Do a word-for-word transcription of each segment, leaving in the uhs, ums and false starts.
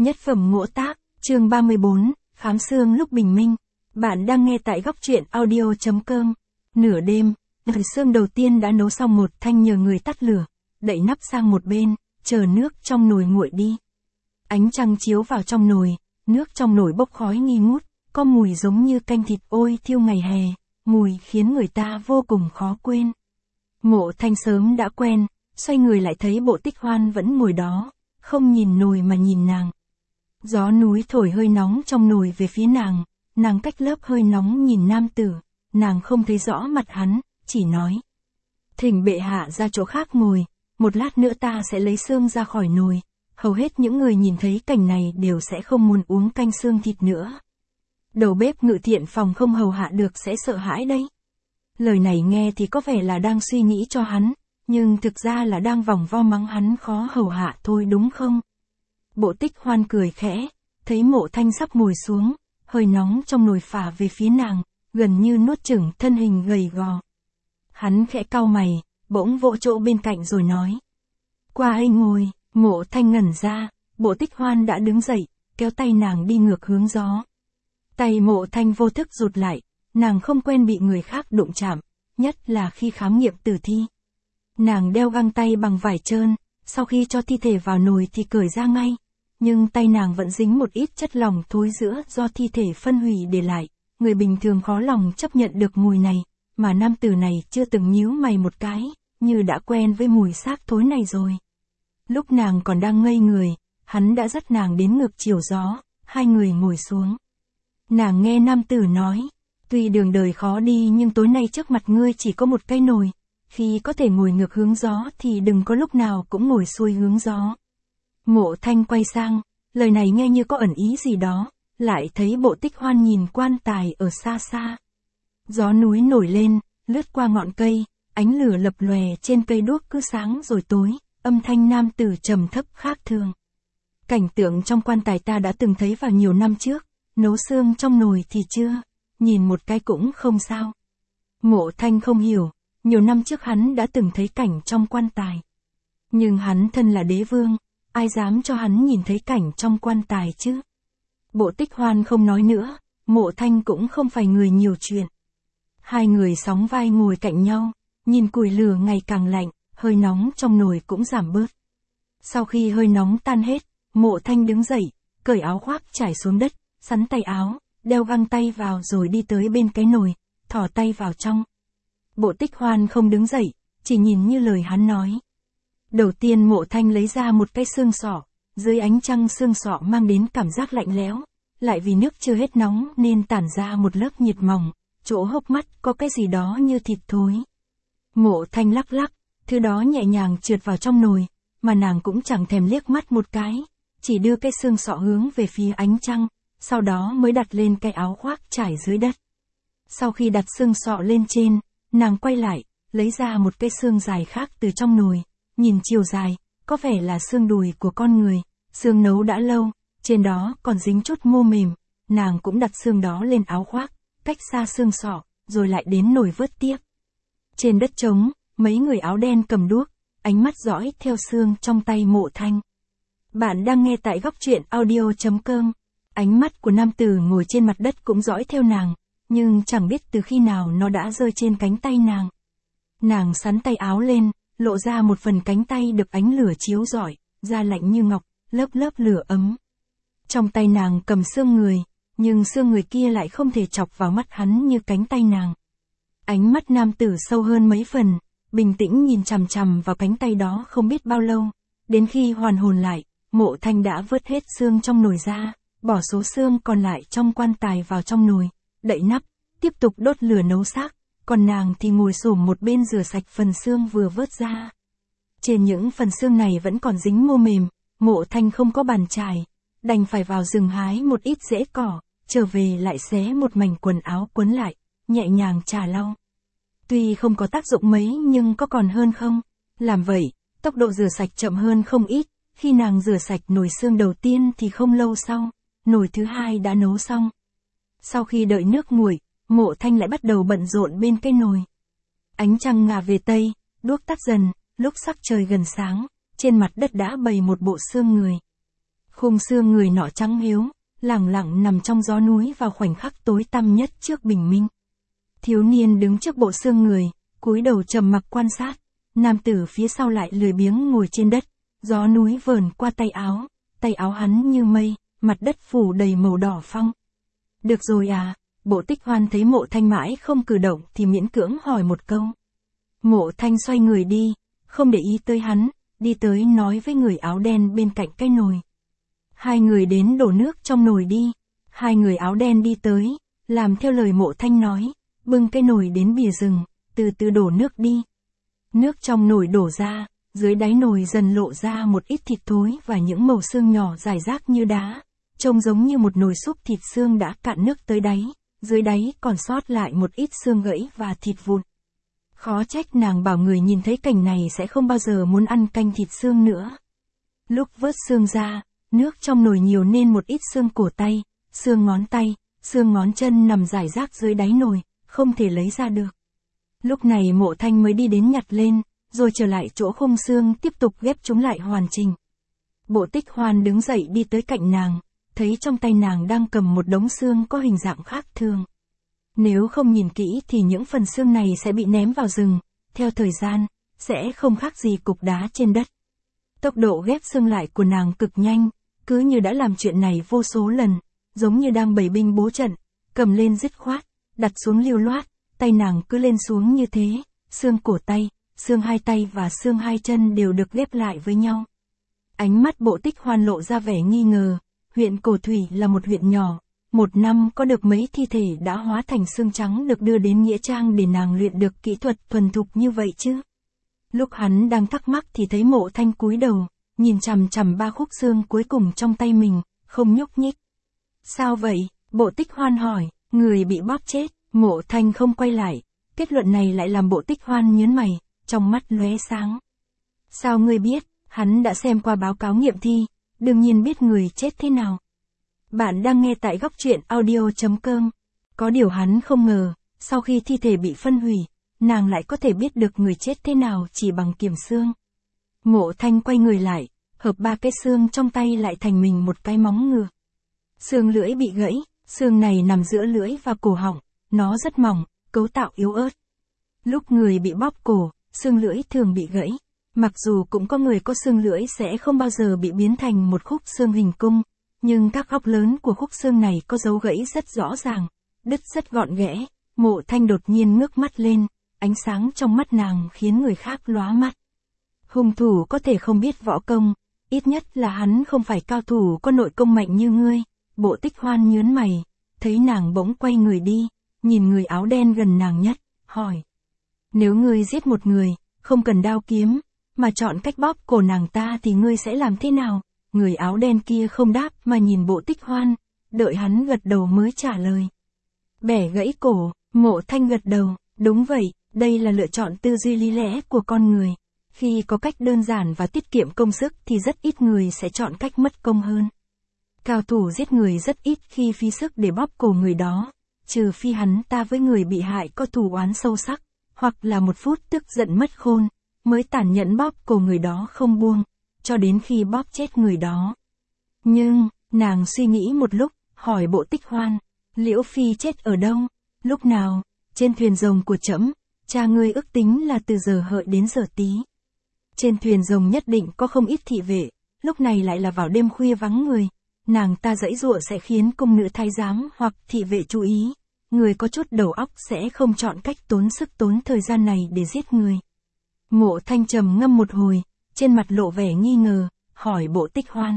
Nhất phẩm ngộ tác, chương ba mươi bốn, khám xương lúc bình minh. Bạn đang nghe tại góc truyện audio.com. Nửa đêm, nồi xương đầu tiên đã nấu xong, một thanh nhờ người tắt lửa, đậy nắp sang một bên, chờ nước trong nồi nguội đi. Ánh trăng chiếu vào trong nồi, nước trong nồi bốc khói nghi ngút, có mùi giống như canh thịt ôi thiêu ngày hè, mùi khiến người ta vô cùng khó quên. Mộ Thanh sớm đã quen, xoay người lại thấy Bộ Tích Hoan vẫn ngồi đó, không nhìn nồi mà nhìn nàng. Gió núi thổi hơi nóng trong nồi về phía nàng, nàng cách lớp hơi nóng nhìn nam tử, nàng không thấy rõ mặt hắn, chỉ nói: "Thỉnh bệ hạ ra chỗ khác ngồi, một lát nữa ta sẽ lấy xương ra khỏi nồi." Hầu hết những người nhìn thấy cảnh này đều sẽ không muốn uống canh xương thịt nữa. Đầu bếp Ngự Thiện phòng không hầu hạ được sẽ sợ hãi đấy. Lời này nghe thì có vẻ là đang suy nghĩ cho hắn, nhưng thực ra là đang vòng vo mắng hắn khó hầu hạ thôi đúng không? Bộ Tích Hoan cười khẽ, thấy Mộ Thanh sắp ngồi xuống, hơi nóng trong nồi phả về phía nàng, gần như nuốt chửng thân hình gầy gò. Hắn khẽ cau mày, bỗng vỗ chỗ bên cạnh rồi nói: "Qua đây ngồi." Mộ Thanh ngẩn ra, Bộ Tích Hoan đã đứng dậy, kéo tay nàng đi ngược hướng gió. Tay Mộ Thanh vô thức rụt lại, nàng không quen bị người khác đụng chạm, nhất là khi khám nghiệm tử thi. Nàng đeo găng tay bằng vải trơn, sau khi cho thi thể vào nồi thì cởi ra ngay, nhưng tay nàng vẫn dính một ít chất lỏng thối rữa do thi thể phân hủy để lại. Người bình thường khó lòng chấp nhận được mùi này, mà nam tử này chưa từng nhíu mày một cái, như đã quen với mùi xác thối này rồi. Lúc nàng còn đang ngây người, hắn đã dắt nàng đến ngược chiều gió, hai người ngồi xuống. Nàng nghe nam tử nói: "Tuy đường đời khó đi nhưng tối nay trước mặt ngươi chỉ có một cái nồi, khi có thể ngồi ngược hướng gió thì đừng có lúc nào cũng ngồi xuôi hướng gió." Mộ Thanh quay sang, lời này nghe như có ẩn ý gì đó, lại thấy Bộ Tích Hoan nhìn quan tài ở xa xa. Gió núi nổi lên, lướt qua ngọn cây, ánh lửa lập lòe trên cây đuốc cứ sáng rồi tối, âm thanh nam tử trầm thấp khác thường. "Cảnh tượng trong quan tài ta đã từng thấy vào nhiều năm trước, nấu xương trong nồi thì chưa, nhìn một cái cũng không sao." Mộ Thanh không hiểu, nhiều năm trước hắn đã từng thấy cảnh trong quan tài. Nhưng hắn thân là đế vương, ai dám cho hắn nhìn thấy cảnh trong quan tài chứ? Bộ Tích Hoan không nói nữa, Mộ Thanh cũng không phải người nhiều chuyện. Hai người sóng vai ngồi cạnh nhau, nhìn củi lửa ngày càng lạnh, hơi nóng trong nồi cũng giảm bớt. Sau khi hơi nóng tan hết, Mộ Thanh đứng dậy, cởi áo khoác trải xuống đất, sắn tay áo, đeo găng tay vào rồi đi tới bên cái nồi, thò tay vào trong. Bộ Tích Hoan không đứng dậy, chỉ nhìn như lời hắn nói. Đầu tiên Mộ Thanh lấy ra một cái xương sọ, dưới ánh trăng xương sọ mang đến cảm giác lạnh lẽo, lại vì nước chưa hết nóng nên tản ra một lớp nhiệt mỏng, chỗ hốc mắt có cái gì đó như thịt thối. Mộ Thanh lắc lắc, thứ đó nhẹ nhàng trượt vào trong nồi, mà nàng cũng chẳng thèm liếc mắt một cái, chỉ đưa cái xương sọ hướng về phía ánh trăng, sau đó mới đặt lên cái áo khoác trải dưới đất. Sau khi đặt xương sọ lên trên, nàng quay lại, lấy ra một cái xương dài khác từ trong nồi, nhìn chiều dài, có vẻ là xương đùi của con người, xương nấu đã lâu, trên đó còn dính chút mô mềm, nàng cũng đặt xương đó lên áo khoác, cách xa xương sọ, rồi lại đến nồi vớt tiếp. Trên đất trống, mấy người áo đen cầm đuốc, ánh mắt dõi theo xương trong tay Mộ Thanh. Bạn đang nghe tại góc truyện audio.com. Ánh mắt của nam tử ngồi trên mặt đất cũng dõi theo nàng, nhưng chẳng biết từ khi nào nó đã rơi trên cánh tay nàng. Nàng sắn tay áo lên, lộ ra một phần cánh tay được ánh lửa chiếu rọi, da lạnh như ngọc, lớp lớp lửa ấm. Trong tay nàng cầm xương người, nhưng xương người kia lại không thể chọc vào mắt hắn như cánh tay nàng. Ánh mắt nam tử sâu hơn mấy phần, bình tĩnh nhìn chằm chằm vào cánh tay đó không biết bao lâu, đến khi hoàn hồn lại, Mộ Thanh đã vớt hết xương trong nồi ra, bỏ số xương còn lại trong quan tài vào trong nồi, đậy nắp, tiếp tục đốt lửa nấu xác, còn nàng thì ngồi xổm một bên rửa sạch phần xương vừa vớt ra. Trên những phần xương này vẫn còn dính mô mềm, Mộ Thanh không có bàn chải, đành phải vào rừng hái một ít rễ cỏ, trở về lại xé một mảnh quần áo quấn lại, nhẹ nhàng chà lau. Tuy không có tác dụng mấy nhưng có còn hơn không? Làm vậy, tốc độ rửa sạch chậm hơn không ít, khi nàng rửa sạch nồi xương đầu tiên thì không lâu sau, nồi thứ hai đã nấu xong. Sau khi đợi nước nguội, Mộ Thanh lại bắt đầu bận rộn bên cái nồi. Ánh trăng ngả về tây, đuốc tắt dần, lúc sắc trời gần sáng, trên mặt đất đã bày một bộ xương người. Khung xương người nọ trắng hiếu, lẳng lặng nằm trong gió núi vào khoảnh khắc tối tăm nhất trước bình minh. Thiếu niên đứng trước bộ xương người, cúi đầu trầm mặc quan sát. Nam tử phía sau lại lười biếng ngồi trên đất, gió núi vờn qua tay áo, tay áo hắn như mây, mặt đất phủ đầy màu đỏ phong. Được rồi à, Bộ Tích Hoan thấy Mộ Thanh mãi không cử động thì miễn cưỡng hỏi một câu. Mộ Thanh xoay người đi, không để ý tới hắn, đi tới nói với người áo đen bên cạnh cái nồi. Hai người đến đổ nước trong nồi đi. Hai người áo đen đi tới, làm theo lời Mộ Thanh nói, bưng cái nồi đến bìa rừng, từ từ đổ nước đi. Nước trong nồi đổ ra, dưới đáy nồi dần lộ ra một ít thịt thối và những mẩu xương nhỏ rải rác như đá, trông giống như một nồi súp thịt xương đã cạn nước tới đáy, dưới đáy còn sót lại một ít xương gãy và thịt vụn. Khó trách nàng bảo người nhìn thấy cảnh này sẽ không bao giờ muốn ăn canh thịt xương nữa. Lúc vớt xương ra, nước trong nồi nhiều nên một ít xương cổ tay, xương ngón tay, xương ngón chân nằm rải rác dưới đáy nồi, không thể lấy ra được. Lúc này Mộ Thanh mới đi đến nhặt lên, rồi trở lại chỗ khung xương tiếp tục ghép chúng lại hoàn chỉnh. Bộ Tích Hoan đứng dậy đi tới cạnh nàng, thấy trong tay nàng đang cầm một đống xương có hình dạng khác thường. Nếu không nhìn kỹ thì những phần xương này sẽ bị ném vào rừng, theo thời gian, sẽ không khác gì cục đá trên đất. Tốc độ ghép xương lại của nàng cực nhanh, cứ như đã làm chuyện này vô số lần, giống như đang bày binh bố trận, cầm lên dứt khoát, đặt xuống lưu loát, tay nàng cứ lên xuống như thế, xương cổ tay, xương hai tay và xương hai chân đều được ghép lại với nhau. Ánh mắt Bộ Tích Hoan lộ ra vẻ nghi ngờ, huyện Cổ Thủy là một huyện nhỏ, một năm có được mấy thi thể đã hóa thành xương trắng được đưa đến nghĩa trang để nàng luyện được kỹ thuật thuần thục như vậy chứ. Lúc hắn đang thắc mắc thì thấy Mộ Thanh cúi đầu, nhìn chằm chằm ba khúc xương cuối cùng trong tay mình, không nhúc nhích. Sao vậy? Bộ Tích Hoan hỏi, người bị bóp chết. Mộ Thanh không quay lại, kết luận này lại làm Bộ Tích Hoan nhớn mày, trong mắt lóe sáng. Sao ngươi biết? Hắn đã xem qua báo cáo nghiệm thi, đương nhiên biết người chết thế nào. Bạn đang nghe tại góc truyện audio chấm com. Có điều hắn không ngờ, sau khi thi thể bị phân hủy, nàng lại có thể biết được người chết thế nào chỉ bằng kiểm xương. Mộ Thanh quay người lại, hợp ba cái xương trong tay lại thành mình một cái móng ngựa. Xương lưỡi bị gãy, xương này nằm giữa lưỡi và cổ họng, nó rất mỏng, cấu tạo yếu ớt. Lúc người bị bóp cổ, xương lưỡi thường bị gãy. Mặc dù cũng có người có xương lưỡi sẽ không bao giờ bị biến thành một khúc xương hình cung, nhưng các góc lớn của khúc xương này có dấu gãy rất rõ ràng, đứt rất gọn ghẽ. Mộ Thanh đột nhiên ngước mắt lên, ánh sáng trong mắt nàng khiến người khác lóa mắt. Hung thủ có thể không biết võ công, ít nhất là hắn không phải cao thủ có nội công mạnh như ngươi. Bộ Tích Hoan nhớn mày, thấy nàng bỗng quay người đi, nhìn người áo đen gần nàng nhất, hỏi. Nếu ngươi giết một người, không cần đao kiếm, mà chọn cách bóp cổ nàng ta thì ngươi sẽ làm thế nào? Người áo đen kia không đáp mà nhìn Bộ Tích Hoan, đợi hắn gật đầu mới trả lời. Bẻ gãy cổ. Mộ Thanh gật đầu, đúng vậy, đây là lựa chọn tư duy lý lẽ của con người. Khi có cách đơn giản và tiết kiệm công sức thì rất ít người sẽ chọn cách mất công hơn. Cao thủ giết người rất ít khi phí sức để bóp cổ người đó, trừ phi hắn ta với người bị hại có thù oán sâu sắc, hoặc là một phút tức giận mất khôn, mới tàn nhẫn bóp cổ người đó không buông, cho đến khi bóp chết người đó. Nhưng, nàng suy nghĩ một lúc, hỏi Bộ Tích Hoan, Liễu Phi chết ở đâu? Lúc nào? Trên thuyền rồng của trẫm, cha ngươi ước tính là từ giờ hợi đến giờ tí. Trên thuyền rồng nhất định có không ít thị vệ, lúc này lại là vào đêm khuya vắng người, nàng ta giãy giụa sẽ khiến cung nữ thái giám hoặc thị vệ chú ý, người có chút đầu óc sẽ không chọn cách tốn sức tốn thời gian này để giết người. Mộ Thanh trầm ngâm một hồi, trên mặt lộ vẻ nghi ngờ, hỏi Bộ Tích Hoan.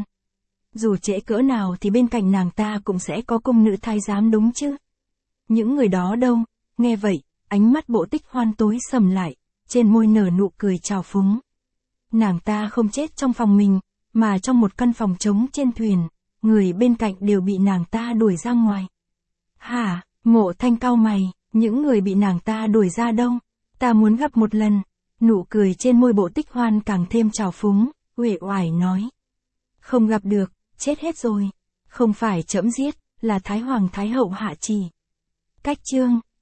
Dù trễ cỡ nào thì bên cạnh nàng ta cũng sẽ có cung nữ thái giám đúng chứ? Những người đó đâu? Nghe vậy, ánh mắt Bộ Tích Hoan tối sầm lại, trên môi nở nụ cười trào phúng. Nàng ta không chết trong phòng mình, mà trong một căn phòng trống trên thuyền, người bên cạnh đều bị nàng ta đuổi ra ngoài. Hả? Mộ Thanh cau mày, những người bị nàng ta đuổi ra đâu? Ta muốn gặp một lần. Nụ cười trên môi Bộ Tích Hoan càng thêm trào phúng, uể oải nói. Không gặp được, chết hết rồi. Không phải trẫm giết, là Thái Hoàng Thái Hậu hạ chỉ. Cách chương